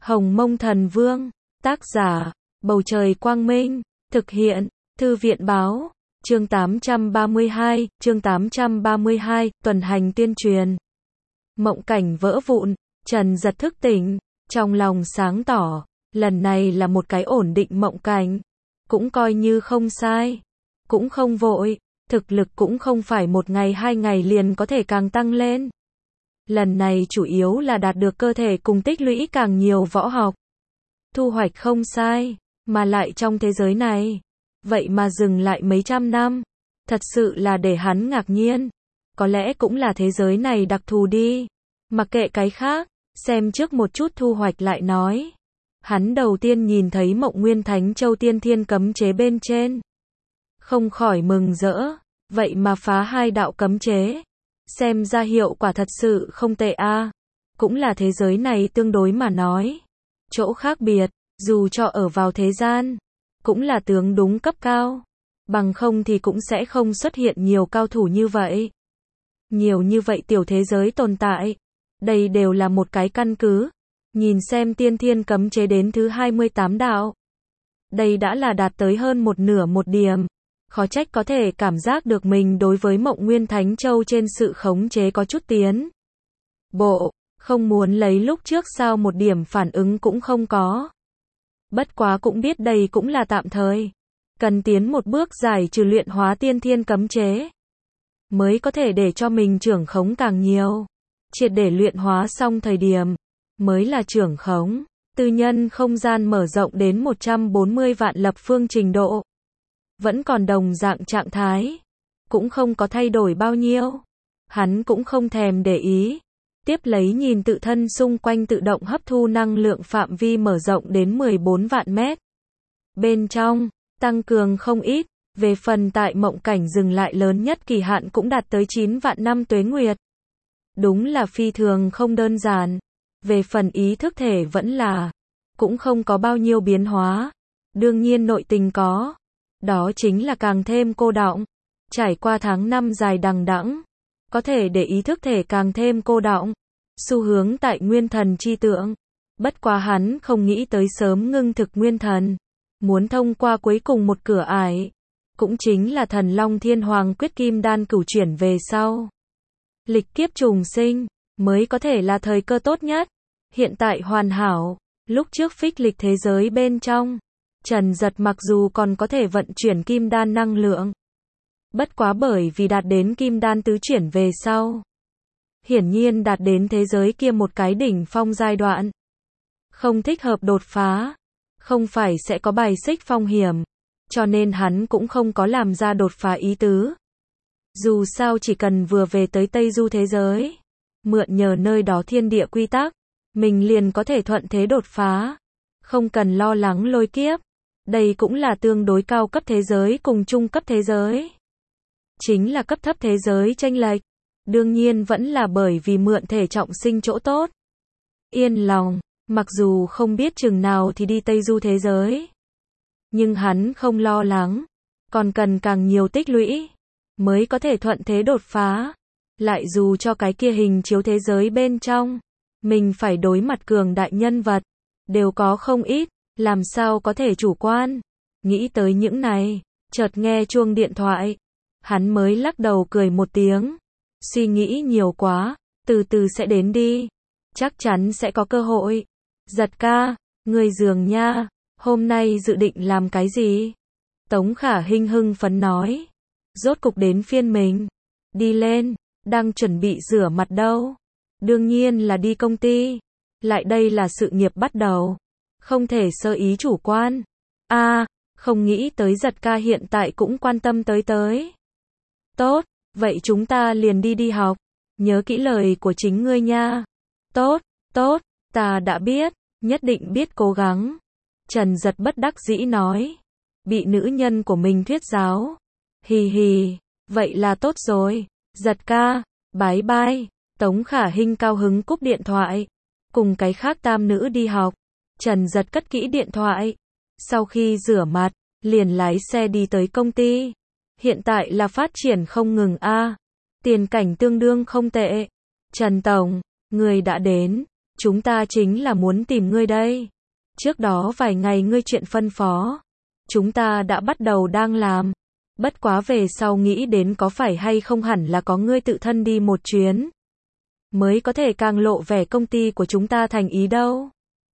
Hồng Mông Thần Vương, tác giả, Bầu Trời Quang Minh, thực hiện, Thư viện Báo, chương 832, tuần hành tuyên truyền. Mộng cảnh vỡ vụn, Trần giật thức tỉnh, trong lòng sáng tỏ, lần này là một cái ổn định mộng cảnh, cũng coi như không sai, cũng không vội, thực lực cũng không phải một ngày hai ngày liền có thể càng tăng lên. Lần này chủ yếu là đạt được cơ thể cùng tích lũy càng nhiều võ học. Thu hoạch không sai, mà lại trong thế giới này, vậy mà dừng lại mấy trăm năm, thật sự là để hắn ngạc nhiên. Có lẽ cũng là thế giới này đặc thù đi, mặc kệ cái khác, xem trước một chút thu hoạch lại nói. Hắn đầu tiên nhìn thấy Mộng Nguyên Thánh Châu tiên thiên cấm chế bên trên, không khỏi mừng rỡ, vậy mà phá hai đạo cấm chế, xem ra hiệu quả thật sự không tệ a. Cũng là thế giới này tương đối mà nói, chỗ khác biệt, dù cho ở vào thế gian, cũng là tướng đúng cấp cao, bằng không thì cũng sẽ không xuất hiện nhiều cao thủ như vậy. Nhiều như vậy tiểu thế giới tồn tại, đây đều là một cái căn cứ. Nhìn xem tiên thiên cấm chế đến thứ 28 đạo. Đây đã là đạt tới hơn một nửa một điểm. Khó trách có thể cảm giác được mình đối với Mộng Nguyên Thánh Châu trên sự khống chế có chút tiến bộ, không muốn lấy lúc trước sao một điểm phản ứng cũng không có. Bất quá cũng biết đây cũng là tạm thời, cần tiến một bước giải trừ luyện hóa tiên thiên cấm chế, mới có thể để cho mình trưởng khống càng nhiều. Triệt để luyện hóa xong thời điểm, mới là trưởng khống. Tư nhân không gian mở rộng đến 140 vạn lập phương trình độ. Vẫn còn đồng dạng trạng thái, cũng không có thay đổi bao nhiêu. Hắn cũng không thèm để ý. Tiếp lấy nhìn tự thân xung quanh tự động hấp thu năng lượng phạm vi mở rộng đến 14 vạn mét. Bên trong, tăng cường không ít. Về phần tại mộng cảnh dừng lại lớn nhất kỳ hạn cũng đạt tới 9 vạn năm tuế nguyệt. Đúng là phi thường không đơn giản. Về phần ý thức thể vẫn là, cũng không có bao nhiêu biến hóa. Đương nhiên nội tình có. Đó chính là càng thêm cô đọng. Trải qua tháng năm dài đằng đẵng, có thể để ý thức thể càng thêm cô đọng. Xu hướng tại nguyên thần chi tượng. Bất quá hắn không nghĩ tới sớm ngưng thực nguyên thần. Muốn thông qua cuối cùng một cửa ải. Cũng chính là Thần Long Thiên Hoàng quyết kim đan cửu chuyển về sau. Lịch kiếp trùng sinh, mới có thể là thời cơ tốt nhất. Hiện tại hoàn hảo, lúc trước phích lịch thế giới bên trong, Trần giật mặc dù còn có thể vận chuyển kim đan năng lượng. Bất quá bởi vì đạt đến kim đan tứ chuyển về sau. Hiển nhiên đạt đến thế giới kia một cái đỉnh phong giai đoạn. Không thích hợp đột phá, không phải sẽ có bài xích phong hiểm, cho nên hắn cũng không có làm ra đột phá ý tứ. Dù sao chỉ cần vừa về tới Tây Du thế giới, mượn nhờ nơi đó thiên địa quy tắc, mình liền có thể thuận thế đột phá, không cần lo lắng lôi kiếp. Đây cũng là tương đối cao cấp thế giới cùng trung cấp thế giới. Chính là cấp thấp thế giới chênh lệch, đương nhiên vẫn là bởi vì mượn thể trọng sinh chỗ tốt. Yên lòng, mặc dù không biết chừng nào thì đi Tây Du thế giới, nhưng hắn không lo lắng, còn cần càng nhiều tích lũy, mới có thể thuận thế đột phá. Lại dù cho cái kia hình chiếu thế giới bên trong, mình phải đối mặt cường đại nhân vật, đều có không ít, làm sao có thể chủ quan. Nghĩ tới những này, chợt nghe chuông điện thoại, hắn mới lắc đầu cười một tiếng. Suy nghĩ nhiều quá, từ từ sẽ đến đi, chắc chắn sẽ có cơ hội. Giật ca, người giường nha, hôm nay dự định làm cái gì? Tống Khả Hinh hưng phấn nói. Rốt cục đến phiên mình. Đi lên, đang chuẩn bị rửa mặt đâu. Đương nhiên là đi công ty. Lại đây là sự nghiệp bắt đầu. Không thể sơ ý chủ quan. Không nghĩ tới giật ca hiện tại cũng quan tâm tới. Tốt, vậy chúng ta liền đi học. Nhớ kỹ lời của chính ngươi nha. Tốt, ta đã biết, nhất định biết cố gắng. Trần giật bất đắc dĩ nói. Bị nữ nhân của mình thuyết giáo. Hì hì, vậy là tốt rồi. Giật ca, bái bai. Tống Khả Hinh cao hứng cúp điện thoại. Cùng cái khác tam nữ đi học. Trần giật cất kỹ điện thoại. Sau khi rửa mặt, liền lái xe đi tới công ty. Hiện tại là phát triển không ngừng tiền cảnh tương đương không tệ. Trần Tổng, người đã đến. Chúng ta chính là muốn tìm ngươi đây. Trước đó vài ngày ngươi chuyện phân phó. Chúng ta đã bắt đầu đang làm. Bất quá về sau nghĩ đến có phải hay không hẳn là có ngươi tự thân đi một chuyến. Mới có thể càng lộ vẻ công ty của chúng ta thành ý đâu.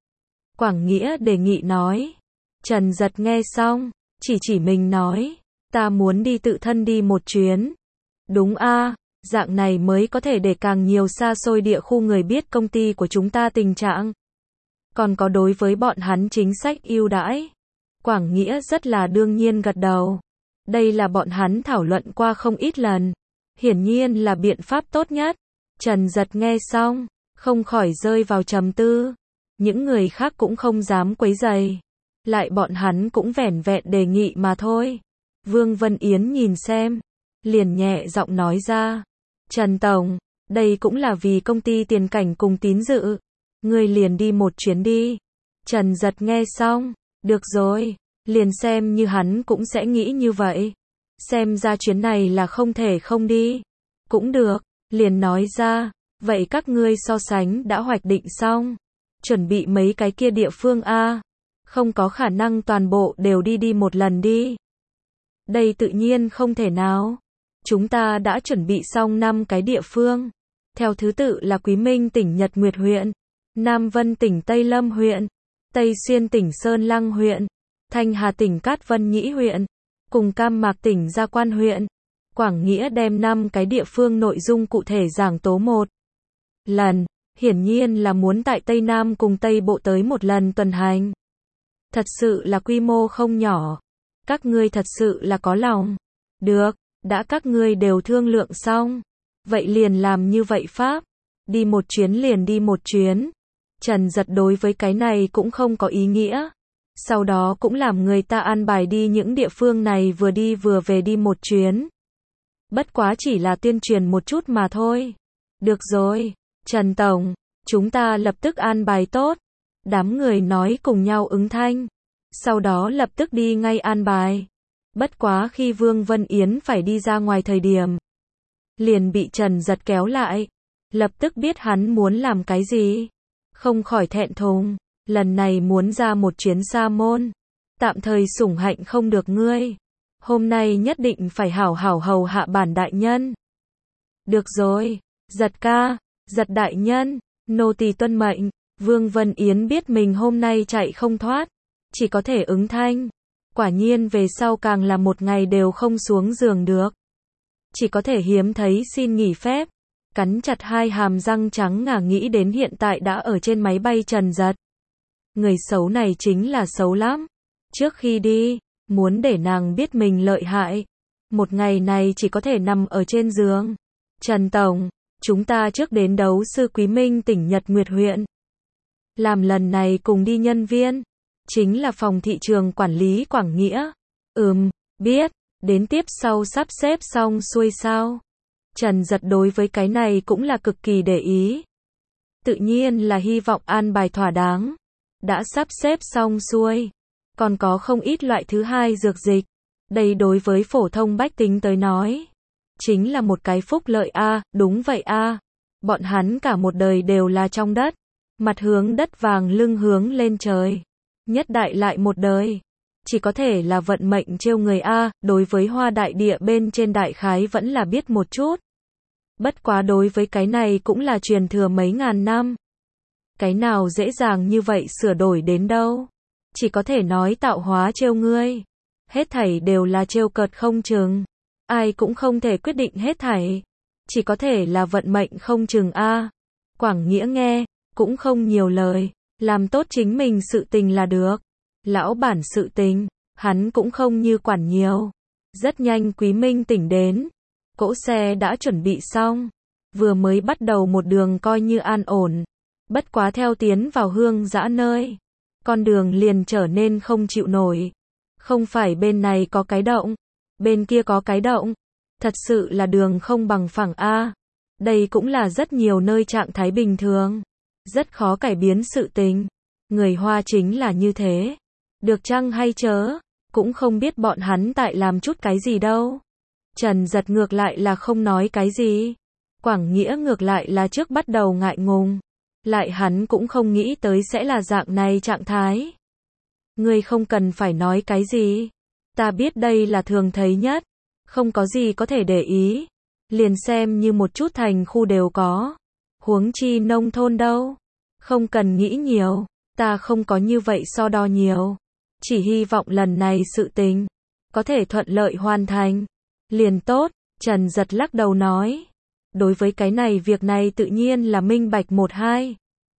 Quảng Nghĩa đề nghị nói. Trần Giật nghe xong, chỉ mình nói. Ta muốn đi tự thân đi một chuyến. Đúng a, dạng này mới có thể để càng nhiều xa xôi địa khu người biết công ty của chúng ta tình trạng. Còn có đối với bọn hắn chính sách ưu đãi. Quảng Nghĩa rất là đương nhiên gật đầu. Đây là bọn hắn thảo luận qua không ít lần. Hiển nhiên là biện pháp tốt nhất. Trần Giật nghe xong, không khỏi rơi vào trầm tư. Những người khác cũng không dám quấy rầy. Lại bọn hắn cũng vẻn vẹn đề nghị mà thôi. Vương Vân Yến nhìn xem, liền nhẹ giọng nói ra. Trần Tổng, đây cũng là vì công ty tiền cảnh cùng tín dự. Ngươi liền đi một chuyến đi. Trần Giật nghe xong, được rồi, liền xem như hắn cũng sẽ nghĩ như vậy. Xem ra chuyến này là không thể không đi. Cũng được, liền nói ra, vậy các ngươi so sánh đã hoạch định xong. Chuẩn bị mấy cái kia địa phương a, không có khả năng toàn bộ đều đi một lần đi. Đây tự nhiên không thể nào. Chúng ta đã chuẩn bị xong 5 cái địa phương. Theo thứ tự là Quý Minh tỉnh Nhật Nguyệt huyện, Nam Vân tỉnh Tây Lâm huyện, Tây Xuyên tỉnh Sơn Lăng huyện, Thanh Hà tỉnh Cát Vân Nhĩ huyện, cùng Cam Mạc tỉnh Gia Quan huyện. Quảng Nghĩa đem 5 cái địa phương nội dung cụ thể giảng tố một lần, hiển nhiên là muốn tại Tây Nam cùng Tây Bộ tới một lần tuần hành. Thật sự là quy mô không nhỏ. Các ngươi thật sự là có lòng. Được, đã các ngươi đều thương lượng xong. Vậy liền làm như vậy pháp. Đi một chuyến liền đi một chuyến. Trần Giật đối với cái này cũng không có ý nghĩa. Sau đó cũng làm người ta an bài đi những địa phương này vừa đi vừa về đi một chuyến. Bất quá chỉ là tuyên truyền một chút mà thôi. Được rồi, Trần Tổng, chúng ta lập tức an bài tốt. Đám người nói cùng nhau ứng thanh. Sau đó lập tức đi ngay an bài. Bất quá khi Vương Vân Yến phải đi ra ngoài thời điểm, liền bị Trần Giật kéo lại. Lập tức biết hắn muốn làm cái gì. Không khỏi thẹn thùng. Lần này muốn ra một chuyến Sa Môn. Tạm thời sủng hạnh không được ngươi. Hôm nay nhất định phải hảo hảo hầu hạ bản đại nhân. Được rồi, Giật ca, Giật đại nhân, nô tỳ tuân mệnh. Vương Vân Yến biết mình hôm nay chạy không thoát. Chỉ có thể ứng thanh. Quả nhiên về sau càng là một ngày đều không xuống giường được. Chỉ có thể hiếm thấy xin nghỉ phép. Cắn chặt hai hàm răng trắng ngà nghĩ đến hiện tại đã ở trên máy bay Trần Giật. Người xấu này chính là xấu lắm. Trước khi đi, muốn để nàng biết mình lợi hại. Một ngày này chỉ có thể nằm ở trên giường. Trần Tổng, chúng ta trước đến đấu sư Quý Minh tỉnh Nhật Nguyệt huyện. Làm lần này cùng đi nhân viên. Chính là phòng thị trường quản lý Quảng Nghĩa. Biết, đến tiếp sau sắp xếp xong xuôi sao. Trần Giật đối với cái này cũng là cực kỳ để ý. Tự nhiên là hy vọng an bài thỏa đáng. Đã sắp xếp xong xuôi. Còn có không ít loại thứ hai dược dịch. Đây đối với phổ thông bách tính tới nói. Chính là một cái phúc lợi a, đúng vậy a. Bọn hắn cả một đời đều là trong đất. Mặt hướng đất vàng lưng hướng lên trời. Nhất đại lại một đời. Chỉ có thể là vận mệnh trêu người a, đối với hoa đại địa bên trên đại khái vẫn là biết một chút. Bất quá đối với cái này cũng là truyền thừa mấy ngàn năm. Cái nào dễ dàng như vậy sửa đổi đến đâu. Chỉ có thể nói tạo hóa trêu ngươi. Hết thảy đều là trêu cợt không chừng. Ai cũng không thể quyết định hết thảy. Chỉ có thể là vận mệnh không chừng a. Quảng Nghĩa nghe, cũng không nhiều lời. Làm tốt chính mình sự tình là được. Lão bản sự tình, hắn cũng không như quản nhiều. Rất nhanh Quý Minh tỉnh đến. Cỗ xe đã chuẩn bị xong. Vừa mới bắt đầu một đường coi như an ổn. Bất quá theo tiến vào hương dã nơi. Con đường liền trở nên không chịu nổi. Không phải bên này có cái động. Bên kia có cái động. Thật sự là đường không bằng phẳng a. Đây cũng là rất nhiều nơi trạng thái bình thường. Rất khó cải biến sự tình. Người Hoa chính là như thế. Được chăng hay chớ, cũng không biết bọn hắn tại làm chút cái gì đâu. Trần Giật ngược lại là không nói cái gì. Quảng Nghĩa ngược lại là trước bắt đầu ngại ngùng. Lại hắn cũng không nghĩ tới sẽ là dạng này trạng thái. Ngươi không cần phải nói cái gì. Ta biết đây là thường thấy nhất. Không có gì có thể để ý. Liền xem như một chút thành khu đều có. Huống chi nông thôn đâu. Không cần nghĩ nhiều. Ta không có như vậy so đo nhiều. Chỉ hy vọng lần này sự tình có thể thuận lợi hoàn thành. Liền tốt, Trần Giật lắc đầu nói. Đối với cái này việc này tự nhiên là minh bạch một hai.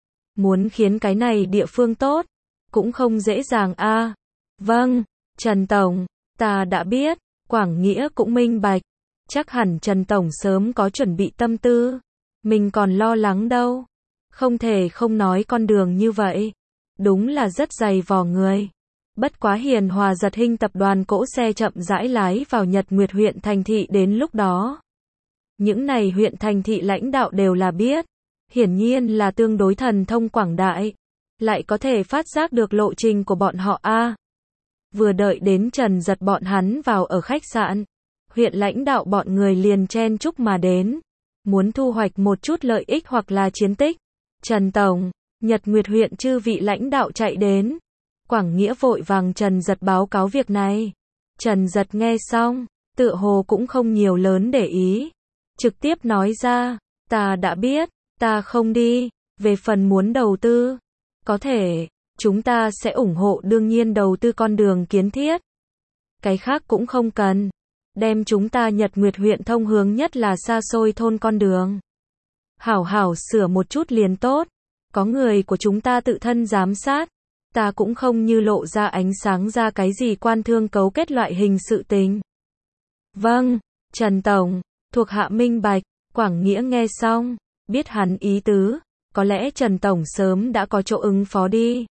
Muốn khiến cái này địa phương tốt, cũng không dễ dàng a. Vâng, Trần Tổng, ta đã biết, Quảng Nghĩa cũng minh bạch. Chắc hẳn Trần Tổng sớm có chuẩn bị tâm tư. Mình còn lo lắng đâu. Không thể không nói con đường như vậy. Đúng là rất dày vò người. Bất quá Hiền Hòa Giật Hinh tập đoàn cỗ xe chậm rãi lái vào Nhật Nguyệt huyện thành thị đến lúc đó. Những này huyện thành thị lãnh đạo đều là biết. Hiển nhiên là tương đối thần thông quảng đại. Lại có thể phát giác được lộ trình của bọn họ a. Vừa đợi đến Trần Giật bọn hắn vào ở khách sạn. Huyện lãnh đạo bọn người liền chen chúc mà đến. Muốn thu hoạch một chút lợi ích hoặc là chiến tích. Trần Tổng, Nhật Nguyệt huyện chư vị lãnh đạo chạy đến. Quảng Nghĩa vội vàng Trần Giật báo cáo việc này. Trần Giật nghe xong, tựa hồ cũng không nhiều lớn để ý. Trực tiếp nói ra, ta đã biết, ta không đi. Về phần muốn đầu tư, có thể, chúng ta sẽ ủng hộ đương nhiên đầu tư con đường kiến thiết. Cái khác cũng không cần. Đem chúng ta Nhật Nguyệt huyện thông hướng nhất là xa xôi thôn con đường. Hảo hảo sửa một chút liền tốt. Có người của chúng ta tự thân giám sát. Ta cũng không như lộ ra ánh sáng ra cái gì quan thương cấu kết loại hình sự tình. Vâng, Trần Tổng, thuộc hạ minh bạch. Quảng Nghĩa nghe xong, biết hắn ý tứ. Có lẽ Trần Tổng sớm đã có chỗ ứng phó đi.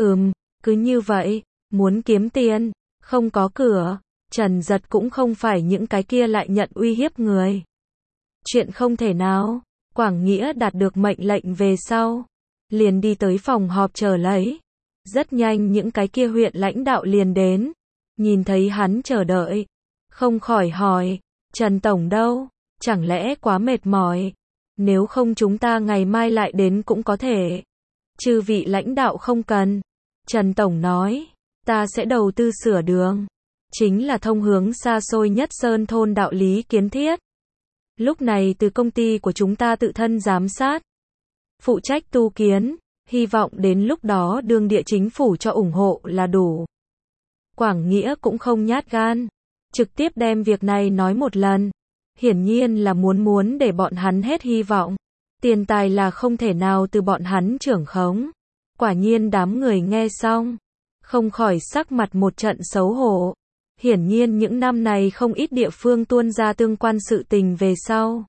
Cứ như vậy, muốn kiếm tiền, không có cửa. Trần Giật cũng không phải những cái kia lại nhận uy hiếp người. Chuyện không thể nào. Quảng Nghĩa đạt được mệnh lệnh về sau. Liền đi tới phòng họp chờ lấy. Rất nhanh những cái kia huyện lãnh đạo liền đến. Nhìn thấy hắn chờ đợi. Không khỏi hỏi. Trần Tổng đâu? Chẳng lẽ quá mệt mỏi? Nếu không chúng ta ngày mai lại đến cũng có thể. Chư vị lãnh đạo không cần. Trần Tổng nói. Ta sẽ đầu tư sửa đường. Chính là thông hướng xa xôi nhất sơn thôn đạo lý kiến thiết. Lúc này từ công ty của chúng ta tự thân giám sát. Phụ trách tu kiến. Hy vọng đến lúc đó đương địa chính phủ cho ủng hộ là đủ. Quảng Nghĩa cũng không nhát gan. Trực tiếp đem việc này nói một lần. Hiển nhiên là muốn để bọn hắn hết hy vọng. Tiền tài là không thể nào từ bọn hắn trưởng khống. Quả nhiên đám người nghe xong. Không khỏi sắc mặt một trận xấu hổ. Hiển nhiên những năm này không ít địa phương tuôn ra tương quan sự tình về sau.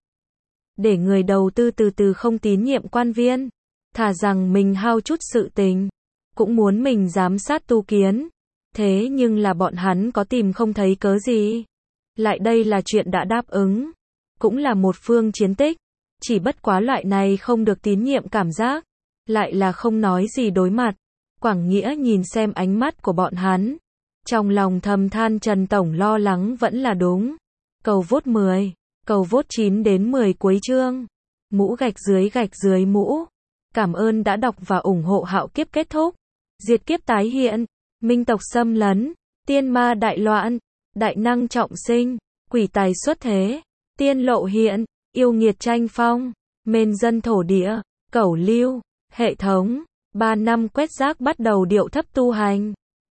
Để người đầu tư từ từ không tín nhiệm quan viên. Thà rằng mình hao chút sự tình. Cũng muốn mình giám sát tu kiến. Thế nhưng là bọn hắn có tìm không thấy cớ gì. Lại đây là chuyện đã đáp ứng. Cũng là một phương chiến tích. Chỉ bất quá loại này không được tín nhiệm cảm giác. Lại là không nói gì đối mặt. Quảng Nghĩa nhìn xem ánh mắt của bọn hắn. Trong lòng thầm than Trần Tổng lo lắng vẫn là đúng. Cầu vote 10. Cầu vote 9 đến 10 cuối chương. Mũ gạch dưới mũ. Cảm ơn đã đọc và ủng hộ Hạo Kiếp kết thúc. Diệt kiếp tái hiện. Minh tộc xâm lấn. Tiên ma đại loạn. Đại năng trọng sinh. Quỷ tài xuất thế. Tiên lộ hiện. Yêu nghiệt tranh phong. Mên dân thổ địa. Cẩu lưu. Hệ thống. 3 năm quét rác bắt đầu điệu thấp tu hành.